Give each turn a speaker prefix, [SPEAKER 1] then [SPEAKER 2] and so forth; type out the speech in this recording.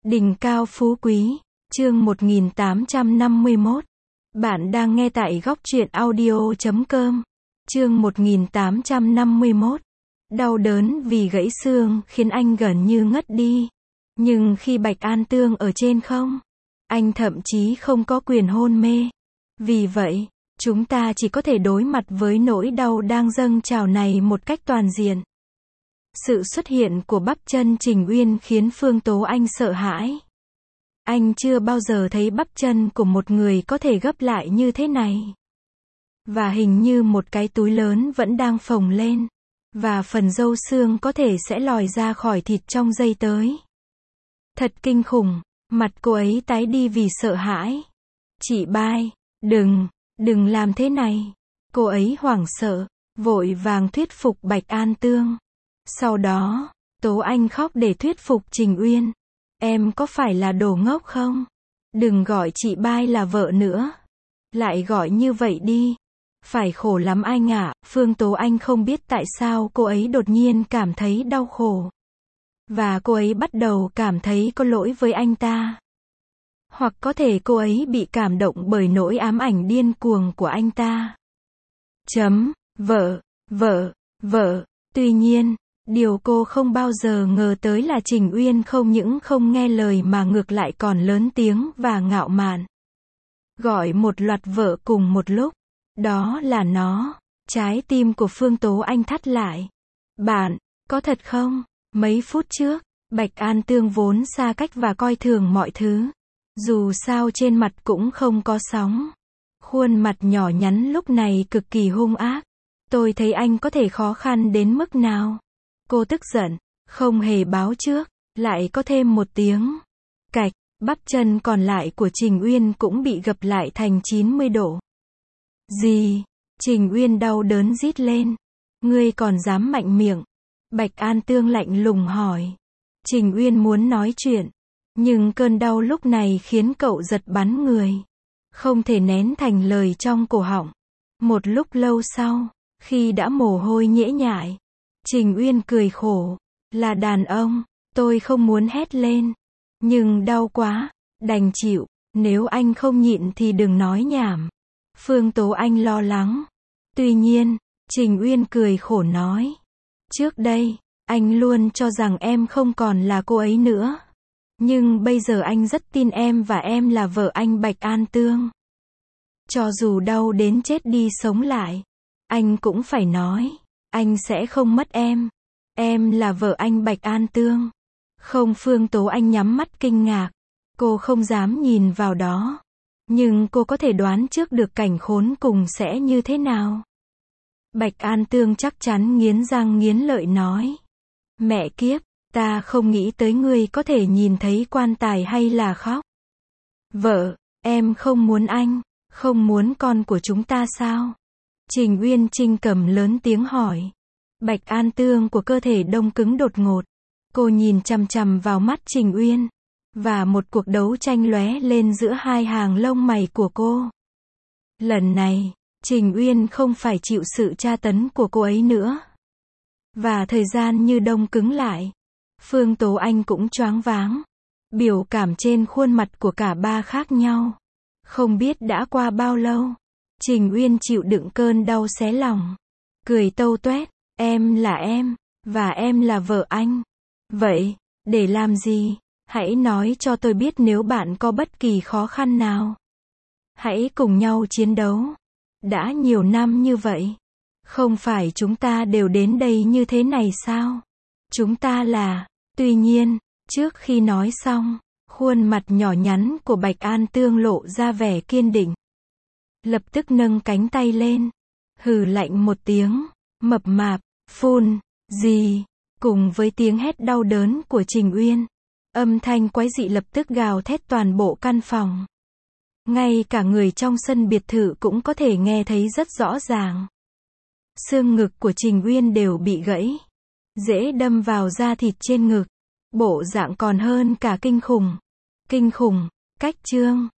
[SPEAKER 1] Đỉnh cao phú quý, chương 1851. Bạn đang nghe tại góc truyện audio.com. Chương 1851. Đau đớn vì gãy xương khiến anh gần như ngất đi. Nhưng khi Bạch An Tương ở trên không, anh thậm chí không có quyền hôn mê. Vì vậy, chúng ta chỉ có thể đối mặt với nỗi đau đang dâng trào này một cách toàn diện. Sự xuất hiện của bắp chân Trình Uyên khiến Phương Tố Anh sợ hãi. Anh chưa bao giờ thấy bắp chân của một người có thể gấp lại như thế này. Và hình như một cái túi lớn vẫn đang phồng lên. Và phần râu xương có thể sẽ lòi ra khỏi thịt trong giây tới. Thật kinh khủng, mặt cô ấy tái đi vì sợ hãi. Chị Bai, đừng làm thế này. Cô ấy hoảng sợ, vội vàng thuyết phục Bạch An Tương. Sau đó, Tố Anh khóc để thuyết phục Trình Uyên. Em có phải là đồ ngốc không? Đừng gọi chị Bai là vợ nữa. Lại gọi như vậy đi. Phải khổ lắm anh ạ. Phương Tố Anh không biết tại sao cô ấy đột nhiên cảm thấy đau khổ. Và cô ấy bắt đầu cảm thấy có lỗi với anh ta. Hoặc có thể cô ấy bị cảm động bởi nỗi ám ảnh điên cuồng của anh ta. Vợ. Tuy nhiên, điều cô không bao giờ ngờ tới là Trình Uyên không những không nghe lời mà ngược lại còn lớn tiếng và ngạo mạn. Gọi một loạt vợ cùng một lúc. Đó là nó. Trái tim của Phương Tố Anh thắt lại. Bạn, có thật không? Mấy phút trước, Bạch An Tương vốn xa cách và coi thường mọi thứ. Dù sao trên mặt cũng không có sóng. Khuôn mặt nhỏ nhắn lúc này cực kỳ hung ác. Tôi thấy anh có thể khó khăn đến mức nào. Cô tức giận, không hề báo trước, lại có thêm một tiếng. Cạch, bắp chân còn lại của Trình Uyên cũng bị gập lại thành 90 độ. Gì? Trình Uyên đau đớn rít lên. Ngươi còn dám mạnh miệng? Bạch An Tương lạnh lùng hỏi. Trình Uyên muốn nói chuyện, nhưng cơn đau lúc này khiến cậu giật bắn người. Không thể nén thành lời trong cổ họng. Một lúc lâu sau, khi đã mồ hôi nhễ nhại, Trình Uyên cười khổ. Là đàn ông, tôi không muốn hét lên. Nhưng đau quá, đành chịu. Nếu anh không nhịn thì đừng nói nhảm. Phương Tố Anh lo lắng. Tuy nhiên, Trình Uyên cười khổ nói. Trước đây, anh luôn cho rằng em không còn là cô ấy nữa. Nhưng bây giờ anh rất tin em và em là vợ anh Bạch An Tương. Cho dù đau đến chết đi sống lại, anh cũng phải nói. Anh sẽ không mất em. Em là vợ anh Bạch An Tương. Không, Phương Tố Anh nhắm mắt kinh ngạc. Cô không dám nhìn vào đó. Nhưng cô có thể đoán trước được cảnh khốn cùng sẽ như thế nào. Bạch An Tương chắc chắn nghiến răng nghiến lợi nói. Mẹ kiếp, ta không nghĩ tới ngươi có thể nhìn thấy quan tài hay là khóc. Vợ, em không muốn anh, không muốn con của chúng ta sao? Trình Uyên Trinh cầm lớn tiếng hỏi. Bạch An Tương của cơ thể đông cứng đột ngột. Cô nhìn chằm chằm vào mắt Trình Uyên. Và một cuộc đấu tranh lóe lên giữa hai hàng lông mày của cô. Lần này, Trình Uyên không phải chịu sự tra tấn của cô ấy nữa. Và thời gian như đông cứng lại. Phương Tố Anh cũng choáng váng. Biểu cảm trên khuôn mặt của cả ba khác nhau. Không biết đã qua bao lâu. Trình Uyên chịu đựng cơn đau xé lòng. Cười tâu toét. Em là em, và em là vợ anh. Vậy, để làm gì? Hãy nói cho tôi biết nếu bạn có bất kỳ khó khăn nào. Hãy cùng nhau chiến đấu. Đã nhiều năm như vậy. Không phải chúng ta đều đến đây như thế này sao? Chúng ta là. Tuy nhiên, trước khi nói xong, khuôn mặt nhỏ nhắn của Bạch An Tương lộ ra vẻ kiên định. Lập tức nâng cánh tay lên. Hừ lạnh một tiếng. Mập mạp, phun, gì? Cùng với tiếng hét đau đớn của Trình Uyên. Âm thanh quái dị lập tức gào thét toàn bộ căn phòng. Ngay cả người trong sân biệt thự cũng có thể nghe thấy rất rõ ràng. Xương ngực của Trình Uyên đều bị gãy. Dễ đâm vào da thịt trên ngực. Bộ dạng còn hơn cả kinh khủng. Kinh khủng, cách chương.